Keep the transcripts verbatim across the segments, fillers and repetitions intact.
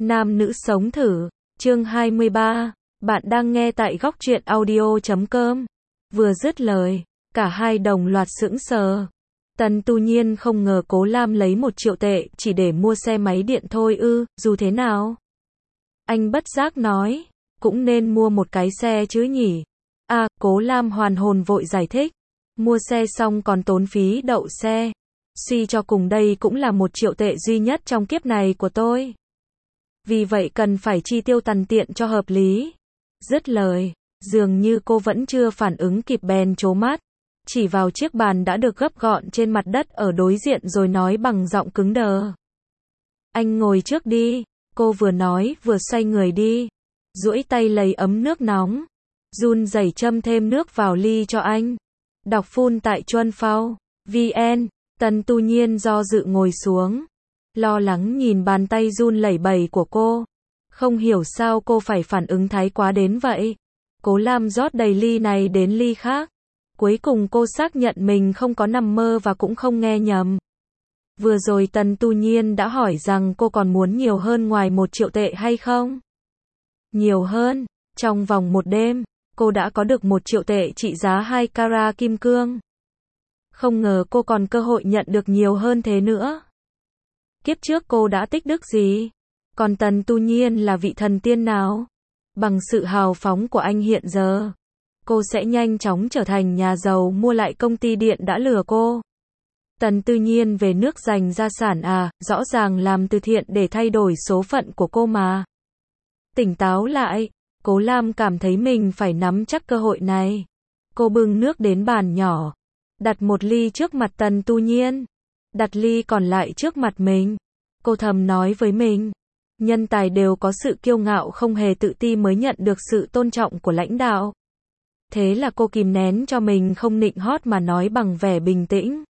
Nam nữ sống thử, chương hai mươi ba, bạn đang nghe tại góc truyện audio chấm com. Vừa dứt lời, cả hai đồng loạt sững sờ. Tần Tu Nhiên không ngờ Cố Lam lấy một triệu tệ chỉ để mua xe máy điện thôi ư, dù thế nào? Anh bất giác nói, cũng nên mua một cái xe chứ nhỉ? À, Cố Lam hoàn hồn vội giải thích, mua xe xong còn tốn phí đậu xe. Suy cho cùng đây cũng là một triệu tệ duy nhất trong kiếp này của tôi. Vì vậy cần phải chi tiêu tằn tiện cho hợp lý. Dứt lời, dường như cô vẫn chưa phản ứng kịp bèn trố mắt, chỉ vào chiếc bàn đã được gấp gọn trên mặt đất ở đối diện rồi nói bằng giọng cứng đờ. Anh ngồi trước đi, cô vừa nói vừa xoay người đi, duỗi tay lấy ấm nước nóng, run rẩy châm thêm nước vào ly cho anh. Đọc phun tại chuan phao, vn, Tần Tu Nhiên do dự ngồi xuống, lo lắng nhìn bàn tay run lẩy bẩy của cô. Không hiểu sao cô phải phản ứng thái quá đến vậy. Cố Lam rót đầy ly này đến ly khác. Cuối cùng cô xác nhận mình không có nằm mơ và cũng không nghe nhầm. Vừa rồi Tần Tu Nhiên đã hỏi rằng cô còn muốn nhiều hơn ngoài một triệu tệ hay không? Nhiều hơn, trong vòng một đêm, cô đã có được một triệu tệ trị giá hai carat kim cương. Không ngờ cô còn cơ hội nhận được nhiều hơn thế nữa. Kiếp trước cô đã tích đức gì? Còn Tần Tu Nhiên là vị thần tiên nào? Bằng sự hào phóng của anh hiện giờ, cô sẽ nhanh chóng trở thành nhà giàu mua lại công ty điện đã lừa cô. Tần Tu Nhiên về nước dành gia sản à, rõ ràng làm từ thiện để thay đổi số phận của cô mà. Tỉnh táo lại, Cố Lam cảm thấy mình phải nắm chắc cơ hội này. Cô bưng nước đến bàn nhỏ, đặt một ly trước mặt Tần Tu Nhiên, đặt ly còn lại trước mặt mình. Cô thầm nói với mình, nhân tài đều có sự kiêu ngạo không hề tự ti mới nhận được sự tôn trọng của lãnh đạo. Thế là cô kìm nén cho mình không nịnh hót mà nói bằng vẻ bình tĩnh.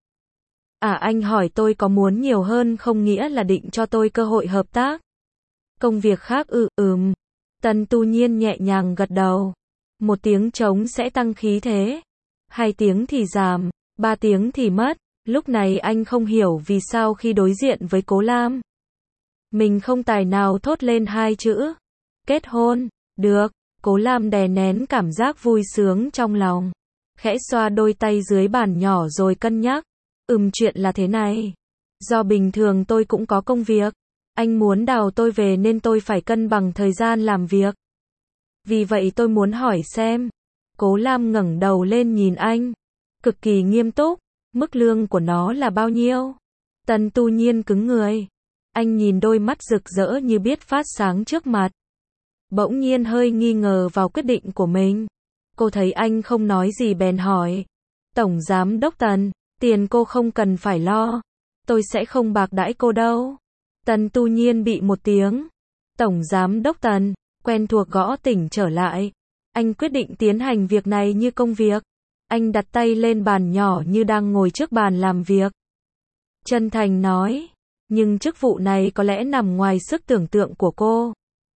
À, anh hỏi tôi có muốn nhiều hơn không nghĩa là định cho tôi cơ hội hợp tác. Công việc khác ư, ừm. Tần Tu Nhiên nhẹ nhàng gật đầu. Một tiếng trống sẽ tăng khí thế. Hai tiếng thì giảm, ba tiếng thì mất. Lúc này anh không hiểu vì sao khi đối diện với Cố Lam, mình không tài nào thốt lên hai chữ kết hôn. Được. Cố Lam đè nén cảm giác vui sướng trong lòng, khẽ xoa đôi tay dưới bàn nhỏ rồi cân nhắc. Ừm, chuyện là thế này. Do bình thường tôi cũng có công việc. Anh muốn đào tôi về nên tôi phải cân bằng thời gian làm việc. Vì vậy tôi muốn hỏi xem. Cố Lam ngẩng đầu lên nhìn anh, cực kỳ nghiêm túc. Mức lương của nó là bao nhiêu? Tần Tu Nhiên cứng người. Anh nhìn đôi mắt rực rỡ như biết phát sáng trước mặt, bỗng nhiên hơi nghi ngờ vào quyết định của mình. Cô thấy anh không nói gì bèn hỏi. Tổng Giám Đốc Tần, tiền cô không cần phải lo. Tôi sẽ không bạc đãi cô đâu. Tần Tu Nhiên bị một tiếng. Tổng Giám Đốc Tần, quen thuộc gõ tỉnh trở lại. Anh quyết định tiến hành việc này như công việc. Anh đặt tay lên bàn nhỏ như đang ngồi trước bàn làm việc. Chân thành nói, nhưng chức vụ này có lẽ nằm ngoài sức tưởng tượng của cô.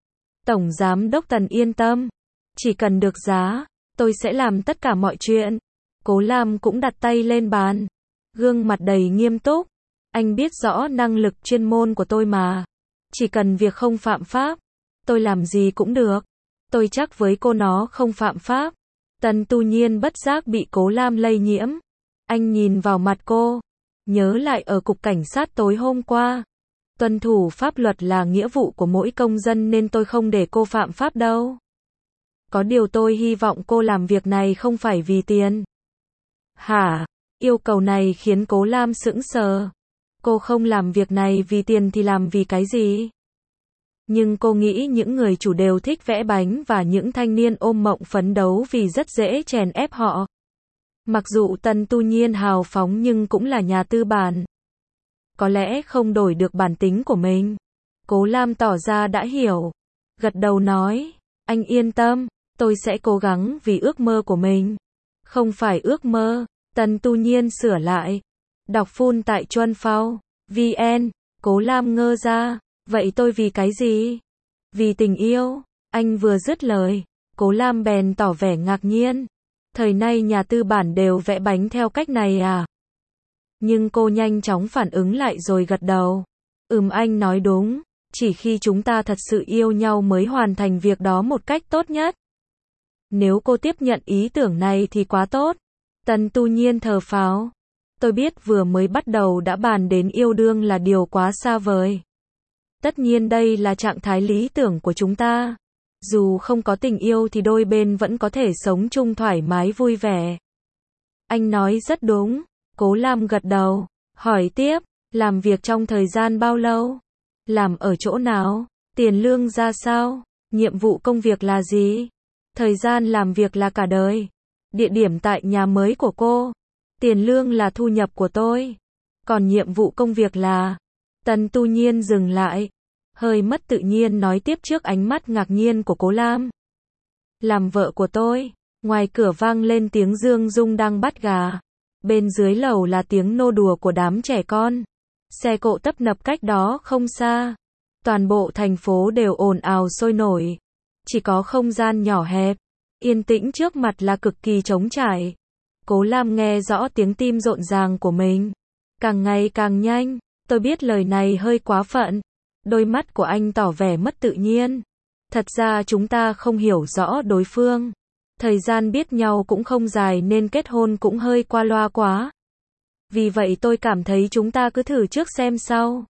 Tổng Giám Đốc Tần yên tâm. Chỉ cần được giá, tôi sẽ làm tất cả mọi chuyện. Cố Lam cũng đặt tay lên bàn, gương mặt đầy nghiêm túc. Anh biết rõ năng lực chuyên môn của tôi mà. Chỉ cần việc không phạm pháp, tôi làm gì cũng được. Tôi chắc với cô nó không phạm pháp. Tần Tu Nhiên bất giác bị Cố Lam lây nhiễm. Anh nhìn vào mặt cô, nhớ lại ở cục cảnh sát tối hôm qua. Tuân thủ pháp luật là nghĩa vụ của mỗi công dân nên tôi không để cô phạm pháp đâu. Có điều tôi hy vọng cô làm việc này không phải vì tiền. Hả? Yêu cầu này khiến Cố Lam sững sờ. Cô không làm việc này vì tiền thì làm vì cái gì? Nhưng cô nghĩ những người chủ đều thích vẽ bánh và những thanh niên ôm mộng phấn đấu vì rất dễ chèn ép họ. Mặc dù Tần Tu Nhiên hào phóng nhưng cũng là nhà tư bản. Có lẽ không đổi được bản tính của mình. Cố Lam tỏ ra đã hiểu. Gật đầu nói, anh yên tâm, tôi sẽ cố gắng vì ước mơ của mình. Không phải ước mơ, Tần Tu Nhiên sửa lại. Đọc phun tại chuan phao, vn, Cố Lam ngơ ra, vậy tôi vì cái gì? Vì tình yêu. Anh vừa dứt lời, Cố Lam bèn tỏ vẻ ngạc nhiên. Thời nay nhà tư bản đều vẽ bánh theo cách này à? Nhưng cô nhanh chóng phản ứng lại rồi gật đầu. Ừm, anh nói đúng. Chỉ khi chúng ta thật sự yêu nhau mới hoàn thành việc đó một cách tốt nhất. Nếu cô tiếp nhận ý tưởng này thì quá tốt. Tần Tu Nhiên thở phào. Tôi biết vừa mới bắt đầu đã bàn đến yêu đương là điều quá xa vời. Tất nhiên đây là trạng thái lý tưởng của chúng ta. Dù không có tình yêu thì đôi bên vẫn có thể sống chung thoải mái vui vẻ. Anh nói rất đúng. Cố Lam gật đầu. Hỏi tiếp, làm việc trong thời gian bao lâu? Làm ở chỗ nào? Tiền lương ra sao? Nhiệm vụ công việc là gì? Thời gian làm việc là cả đời. Địa điểm tại nhà mới của cô. Tiền lương là thu nhập của tôi. Còn nhiệm vụ công việc là... Tần Tu Nhiên dừng lại. Hơi mất tự nhiên nói tiếp trước ánh mắt ngạc nhiên của Cố Lam. Làm vợ của tôi. Ngoài cửa vang lên tiếng Dương Dung đang bắt gà. Bên dưới lầu là tiếng nô đùa của đám trẻ con. Xe cộ tấp nập cách đó không xa. Toàn bộ thành phố đều ồn ào sôi nổi. Chỉ có không gian nhỏ hẹp. Yên tĩnh trước mặt là cực kỳ trống trải. Cố Lam nghe rõ tiếng tim rộn ràng của mình. Càng ngày càng nhanh. Tôi biết lời này hơi quá phận. Đôi mắt của anh tỏ vẻ mất tự nhiên. Thật ra chúng ta không hiểu rõ đối phương. Thời gian biết nhau cũng không dài nên kết hôn cũng hơi qua loa quá. Vì vậy tôi cảm thấy chúng ta cứ thử trước xem sau.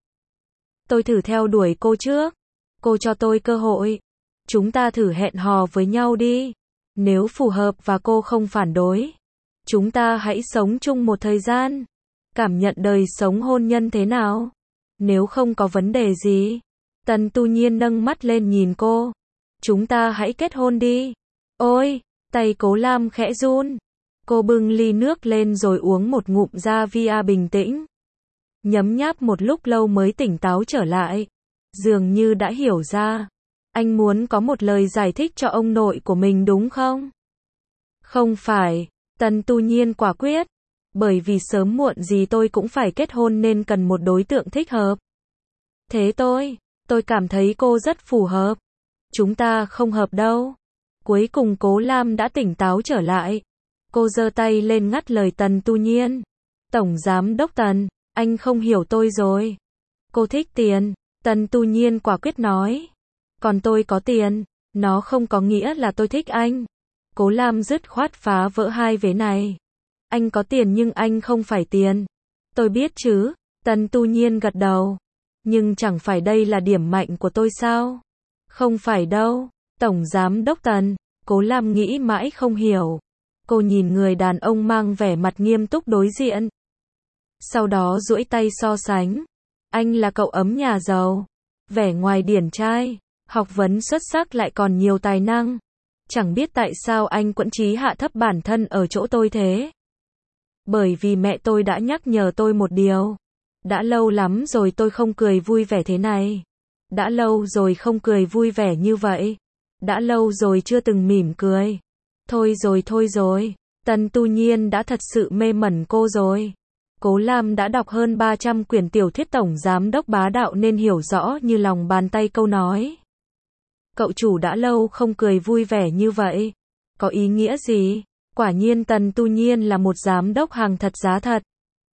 Tôi thử theo đuổi cô trước. Cô cho tôi cơ hội. Chúng ta thử hẹn hò với nhau đi. Nếu phù hợp và cô không phản đối, chúng ta hãy sống chung một thời gian. Cảm nhận đời sống hôn nhân thế nào? Nếu không có vấn đề gì. Tần Tu Nhiên nâng mắt lên nhìn cô. Chúng ta hãy kết hôn đi. Ôi, tay Cố Lam khẽ run. Cô bưng ly nước lên rồi uống một ngụm ra via bình tĩnh. Nhấm nháp một lúc lâu mới tỉnh táo trở lại. Dường như đã hiểu ra. Anh muốn có một lời giải thích cho ông nội của mình đúng không? Không phải. Tần Tu Nhiên quả quyết. Bởi vì sớm muộn gì tôi cũng phải kết hôn nên cần một đối tượng thích hợp. Thế tôi, tôi cảm thấy cô rất phù hợp. Chúng ta không hợp đâu. Cuối cùng Cố Lam đã tỉnh táo trở lại. Cô giơ tay lên ngắt lời Tần Tu Nhiên. Tổng Giám Đốc Tần, anh không hiểu tôi rồi. Cô thích tiền. Tần Tu Nhiên quả quyết nói. Còn tôi có tiền, nó không có nghĩa là tôi thích anh. Cố Lam dứt khoát phá vỡ hai vế này. Anh có tiền nhưng anh không phải tiền. Tôi biết chứ. Tần Tu Nhiên gật đầu. Nhưng chẳng phải đây là điểm mạnh của tôi sao? Không phải đâu. Tổng Giám Đốc Tần. Cố Lam nghĩ mãi không hiểu. Cô nhìn người đàn ông mang vẻ mặt nghiêm túc đối diện. Sau đó duỗi tay so sánh. Anh là cậu ấm nhà giàu. Vẻ ngoài điển trai. Học vấn xuất sắc lại còn nhiều tài năng. Chẳng biết tại sao anh quẫn chí hạ thấp bản thân ở chỗ tôi thế. Bởi vì mẹ tôi đã nhắc nhở tôi một điều. Đã lâu lắm rồi tôi không cười vui vẻ thế này. Đã lâu rồi không cười vui vẻ như vậy. Đã lâu rồi chưa từng mỉm cười. Thôi rồi thôi rồi. Tần Tu Nhiên đã thật sự mê mẩn cô rồi. Cố Lam đã đọc hơn ba trăm quyển tiểu thuyết Tổng Giám Đốc bá đạo nên hiểu rõ như lòng bàn tay câu nói. Cậu chủ đã lâu không cười vui vẻ như vậy. Có ý nghĩa gì? Quả nhiên Tần Tu Nhiên là một giám đốc hàng thật giá thật.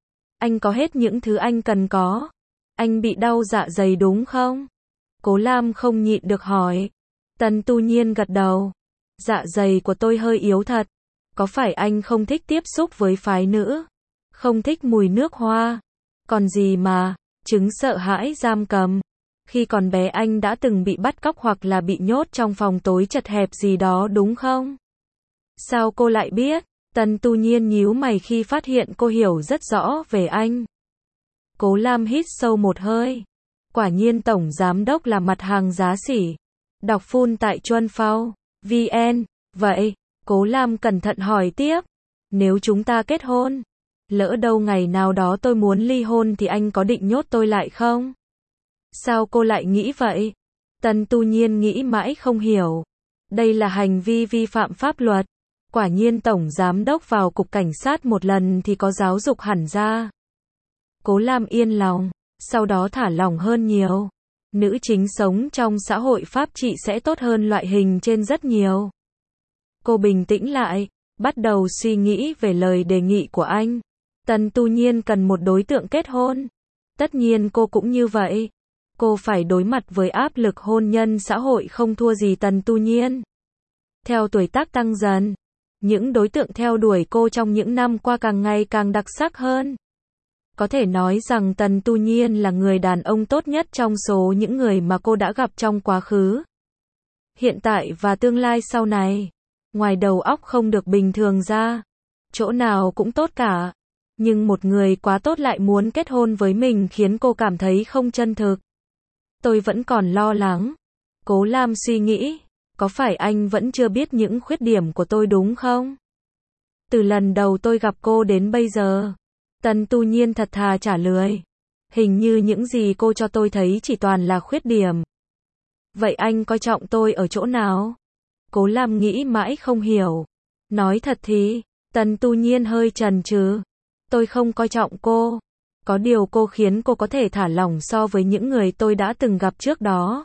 Anh có hết những thứ anh cần có. Anh bị đau dạ dày đúng không? Cố Lam không nhịn được hỏi. Tần Tu Nhiên gật đầu. Dạ dày của tôi hơi yếu thật. Có phải anh không thích tiếp xúc với phái nữ? Không thích mùi nước hoa? Còn gì mà, chứng sợ hãi giam cầm. Khi còn bé anh đã từng bị bắt cóc hoặc là bị nhốt trong phòng tối chật hẹp gì đó đúng không? Sao cô lại biết? Tần Tu Nhiên nhíu mày khi phát hiện cô hiểu rất rõ về anh. Cố Lam hít sâu một hơi. Quả nhiên Tổng Giám Đốc là mặt hàng giá sỉ. Đọc full tại Chuân Phao, vê en. Vậy, Cố Lam cẩn thận hỏi tiếp. Nếu chúng ta kết hôn, lỡ đâu ngày nào đó tôi muốn ly hôn thì anh có định nhốt tôi lại không? Sao cô lại nghĩ vậy? Tần Tu Nhiên nghĩ mãi không hiểu. Đây là hành vi vi phạm pháp luật. Quả nhiên Tổng Giám Đốc vào cục cảnh sát một lần thì có giáo dục hẳn ra. Cố Lam yên lòng, sau đó thả lỏng hơn nhiều. Nữ chính sống trong xã hội pháp trị sẽ tốt hơn loại hình trên rất nhiều. Cô bình tĩnh lại, bắt đầu suy nghĩ về lời đề nghị của anh. Tần Tu Nhiên cần một đối tượng kết hôn. Tất nhiên cô cũng như vậy. Cô phải đối mặt với áp lực hôn nhân xã hội không thua gì Tần Tu Nhiên. Theo tuổi tác tăng dần, những đối tượng theo đuổi cô trong những năm qua càng ngày càng đặc sắc hơn. Có thể nói rằng Tần Tu Nhiên là người đàn ông tốt nhất trong số những người mà cô đã gặp trong quá khứ, hiện tại và tương lai sau này. Ngoài đầu óc không được bình thường ra, chỗ nào cũng tốt cả. Nhưng một người quá tốt lại muốn kết hôn với mình khiến cô cảm thấy không chân thực. Tôi vẫn còn lo lắng. Cố Lam suy nghĩ, có phải anh vẫn chưa biết những khuyết điểm của tôi đúng không? Từ lần đầu tôi gặp cô đến bây giờ, Tần Tu Nhiên thật thà trả lời. Hình như những gì cô cho tôi thấy chỉ toàn là khuyết điểm. Vậy anh coi trọng tôi ở chỗ nào? Cố Lam nghĩ mãi không hiểu. Nói thật thì, Tần Tu Nhiên hơi chần chừ. Tôi không coi trọng cô. Có điều cô khiến cô có thể thả lỏng so với những người tôi đã từng gặp trước đó.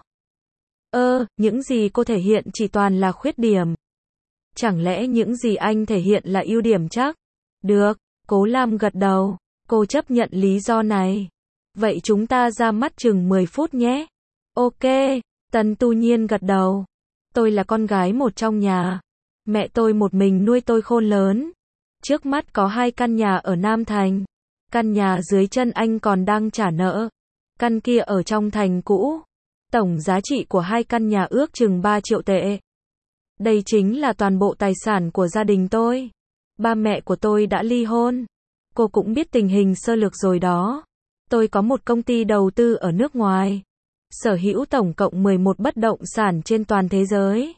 Ơ, những gì cô thể hiện chỉ toàn là khuyết điểm. Chẳng lẽ những gì anh thể hiện là ưu điểm chắc? Được, Cố Lam gật đầu. Cô chấp nhận lý do này. Vậy chúng ta ra mắt chừng mười phút nhé. Ok, Tần Tu Nhiên gật đầu. Tôi là con gái một trong nhà. Mẹ tôi một mình nuôi tôi khôn lớn. Trước mắt có hai căn nhà ở Nam Thành. Căn nhà dưới chân anh còn đang trả nợ. Căn kia ở trong thành cũ. Tổng giá trị của hai căn nhà ước chừng ba triệu tệ. Đây chính là toàn bộ tài sản của gia đình tôi. Ba mẹ của tôi đã ly hôn. Cô cũng biết tình hình sơ lược rồi đó. Tôi có một công ty đầu tư ở nước ngoài. Sở hữu tổng cộng mười một bất động sản trên toàn thế giới.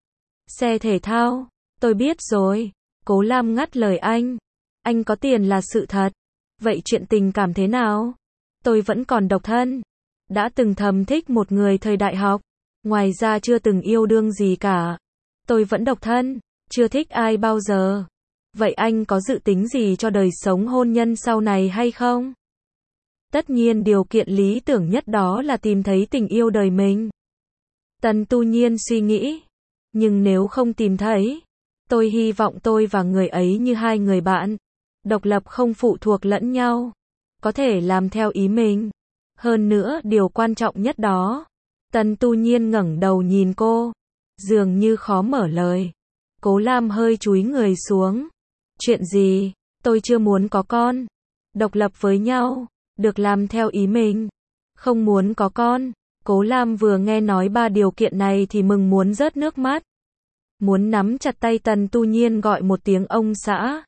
Xe thể thao. Tôi biết rồi. Cố Lam ngắt lời anh. Anh có tiền là sự thật. Vậy chuyện tình cảm thế nào? Tôi vẫn còn độc thân. Đã từng thầm thích một người thời đại học. Ngoài ra chưa từng yêu đương gì cả. Tôi vẫn độc thân. Chưa thích ai bao giờ. Vậy anh có dự tính gì cho đời sống hôn nhân sau này hay không? Tất nhiên điều kiện lý tưởng nhất đó là tìm thấy tình yêu đời mình. Tần Tu Nhiên suy nghĩ. Nhưng nếu không tìm thấy, tôi hy vọng tôi và người ấy như hai người bạn. Độc lập không phụ thuộc lẫn nhau. Có thể làm theo ý mình. Hơn nữa điều quan trọng nhất đó. Tần Tu Nhiên ngẩng đầu nhìn cô. Dường như khó mở lời. Cố Lam hơi chúi người xuống. Chuyện gì? Tôi chưa muốn có con. Độc lập với nhau. Được làm theo ý mình. Không muốn có con. Cố Lam vừa nghe nói ba điều kiện này thì mừng muốn rớt nước mắt. Muốn nắm chặt tay Tần Tu Nhiên gọi một tiếng ông xã.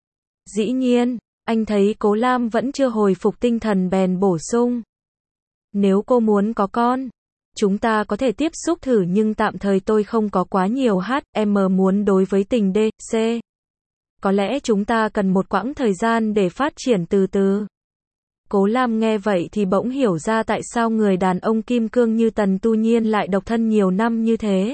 Dĩ nhiên, anh thấy Cố Lam vẫn chưa hồi phục tinh thần bèn bổ sung. Nếu cô muốn có con, chúng ta có thể tiếp xúc thử nhưng tạm thời tôi không có quá nhiều hát em muốn đối với tình đê xê. Có lẽ chúng ta cần một quãng thời gian để phát triển từ từ. Cố Lam nghe vậy thì bỗng hiểu ra tại sao người đàn ông kim cương như Tần Tu Nhiên lại độc thân nhiều năm như thế.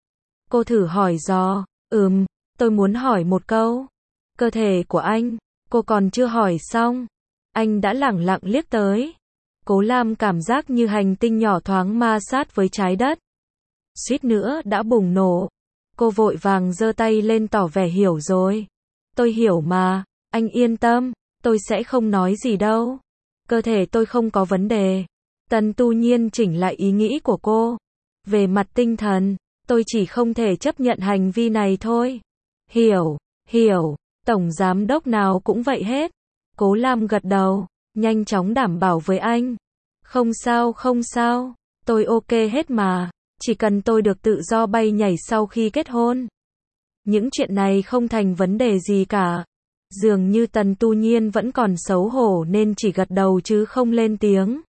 Cô thử hỏi dò, ừm, tôi muốn hỏi một câu. Cơ thể của anh, cô còn chưa hỏi xong. Anh đã lẳng lặng liếc tới. Cố Lam cảm giác như hành tinh nhỏ thoáng ma sát với trái đất. Suýt nữa đã bùng nổ. Cô vội vàng giơ tay lên tỏ vẻ hiểu rồi. Tôi hiểu mà, anh yên tâm, tôi sẽ không nói gì đâu. Cơ thể tôi không có vấn đề. Tần Tu Nhiên chỉnh lại ý nghĩ của cô. Về mặt tinh thần, tôi chỉ không thể chấp nhận hành vi này thôi. Hiểu, hiểu, tổng giám đốc nào cũng vậy hết. Cố Lam gật đầu, nhanh chóng đảm bảo với anh. Không sao không sao, tôi ok hết mà. Chỉ cần tôi được tự do bay nhảy sau khi kết hôn. Những chuyện này không thành vấn đề gì cả. Dường như Tần Tu Nhiên vẫn còn xấu hổ nên chỉ gật đầu chứ không lên tiếng.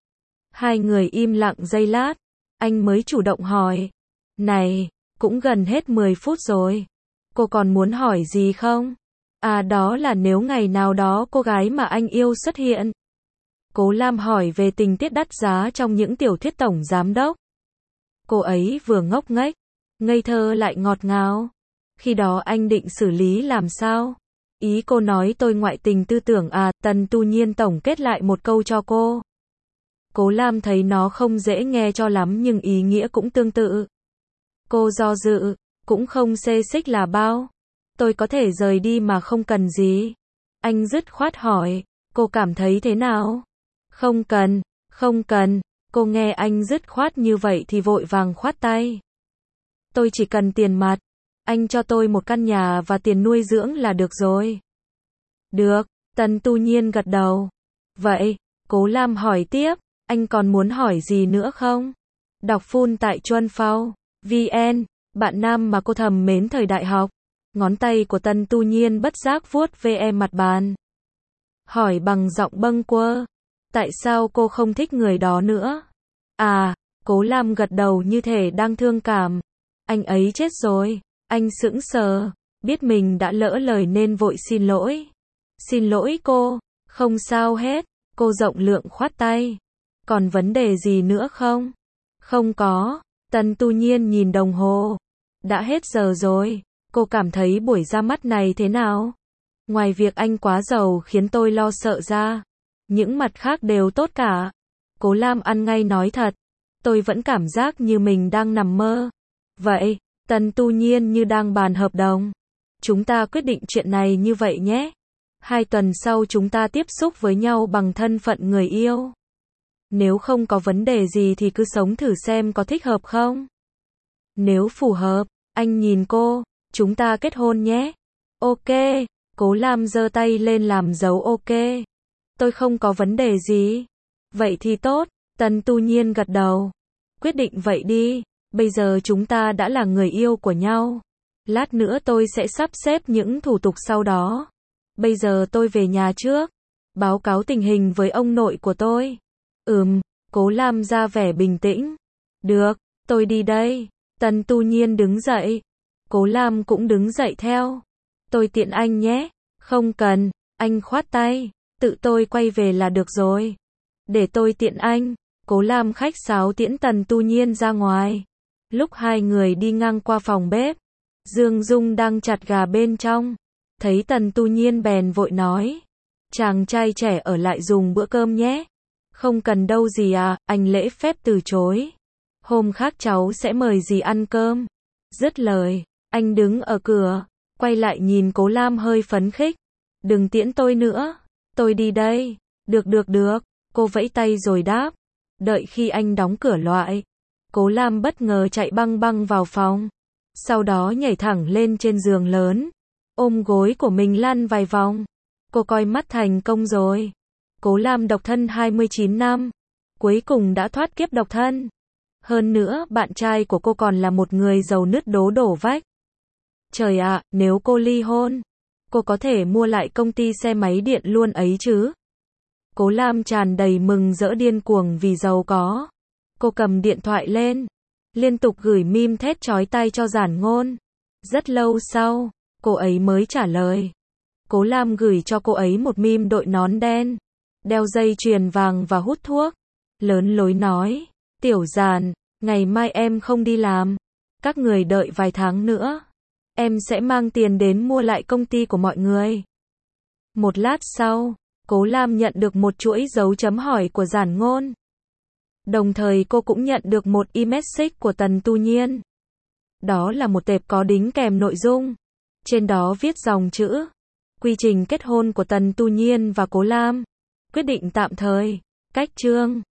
Hai người im lặng giây lát. Anh mới chủ động hỏi. Này, cũng gần hết mười phút rồi. Cô còn muốn hỏi gì không? À đó là nếu ngày nào đó cô gái mà anh yêu xuất hiện. Cố Lam hỏi về tình tiết đắt giá trong những tiểu thuyết tổng giám đốc. Cô ấy vừa ngốc nghếch, ngây thơ lại ngọt ngào. Khi đó anh định xử lý làm sao? Ý cô nói tôi ngoại tình tư tưởng à? Tần Tu Nhiên tổng kết lại một câu cho cô. Cố Lam thấy nó không dễ nghe cho lắm nhưng ý nghĩa cũng tương tự. Cô do dự, cũng không xê xích là bao. Tôi có thể rời đi mà không cần gì. Anh dứt khoát hỏi, cô cảm thấy thế nào? Không cần, không cần. Cô nghe anh dứt khoát như vậy thì vội vàng khoát tay. Tôi chỉ cần tiền mặt. Anh cho tôi một căn nhà và tiền nuôi dưỡng là được rồi. Được, Tần Tu Nhiên gật đầu. Vậy, Cố Lam hỏi tiếp, anh còn muốn hỏi gì nữa không? Đọc full tại Chuan Phao, vn, bạn nam mà cô thầm mến thời đại học. Ngón tay của Tần Tu Nhiên bất giác vuốt ve mặt bàn. Hỏi bằng giọng bâng quơ. Tại sao cô không thích người đó nữa? À, Cố Lam gật đầu như thể đang thương cảm. Anh ấy chết rồi. Anh sững sờ, biết mình đã lỡ lời nên vội xin lỗi. Xin lỗi cô, không sao hết. Cô rộng lượng khoát tay. Còn vấn đề gì nữa không? Không có. Tần Tu Nhiên nhìn đồng hồ. Đã hết giờ rồi. Cô cảm thấy buổi ra mắt này thế nào? Ngoài việc anh quá giàu khiến tôi lo sợ ra, những mặt khác đều tốt cả. Cố Lam ăn ngay nói thật. Tôi vẫn cảm giác như mình đang nằm mơ. Vậy, Tần Tu Nhiên như đang bàn hợp đồng. Chúng ta quyết định chuyện này như vậy nhé. Hai tuần sau chúng ta tiếp xúc với nhau bằng thân phận người yêu. Nếu không có vấn đề gì thì cứ sống thử xem có thích hợp không. Nếu phù hợp, anh nhìn cô, chúng ta kết hôn nhé. Ok, Cố Lam giơ tay lên làm dấu ok. Tôi không có vấn đề gì. Vậy thì tốt, Tần Tu Nhiên gật đầu. Quyết định vậy đi, bây giờ chúng ta đã là người yêu của nhau. Lát nữa tôi sẽ sắp xếp những thủ tục sau đó. Bây giờ tôi về nhà trước, báo cáo tình hình với ông nội của tôi. Ừm, Cố Lam ra vẻ bình tĩnh. Được, tôi đi đây. Tần Tu Nhiên đứng dậy. Cố Lam cũng đứng dậy theo. Tôi tiện anh nhé. Không cần, anh khoát tay. Tự tôi quay về là được rồi. Để tôi tiện anh. Cố Lam khách sáo tiễn Tần Tu Nhiên ra ngoài. Lúc hai người đi ngang qua phòng bếp, Dương Dung đang chặt gà bên trong. Thấy Tần Tu Nhiên bèn vội nói. Chàng trai trẻ ở lại dùng bữa cơm nhé. Không cần đâu dì à, anh lễ phép từ chối. Hôm khác cháu sẽ mời dì ăn cơm. Dứt lời, anh đứng ở cửa, quay lại nhìn Cố Lam hơi phấn khích. Đừng tiễn tôi nữa, tôi đi đây. Được được được, cô vẫy tay rồi đáp. Đợi khi anh đóng cửa lại, Cố Lam bất ngờ chạy băng băng vào phòng. Sau đó nhảy thẳng lên trên giường lớn, ôm gối của mình lăn vài vòng. Cô coi mắt thành công rồi. Cố Lam độc thân hai mươi chín năm, cuối cùng đã thoát kiếp độc thân. Hơn nữa, bạn trai của cô còn là một người giàu nứt đố đổ vách. Trời ạ, nếu cô ly hôn, cô có thể mua lại công ty xe máy điện luôn ấy chứ. Cố Lam tràn đầy mừng rỡ điên cuồng vì giàu có. Cô cầm điện thoại lên, liên tục gửi meme thét chói tai cho Giản Ngôn. Rất lâu sau, cô ấy mới trả lời. Cố Lam gửi cho cô ấy một meme đội nón đen, đeo dây chuyền vàng và hút thuốc. Lớn lối nói, Tiểu Giản, ngày mai em không đi làm. Các người đợi vài tháng nữa. Em sẽ mang tiền đến mua lại công ty của mọi người. Một lát sau, Cố Lam nhận được một chuỗi dấu chấm hỏi của Giản Ngôn. Đồng thời cô cũng nhận được một e-message của Tần Tu Nhiên. Đó là một tệp có đính kèm nội dung. Trên đó viết dòng chữ. Quy trình kết hôn của Tần Tu Nhiên và Cố Lam. Quyết định tạm thời. Cách chương.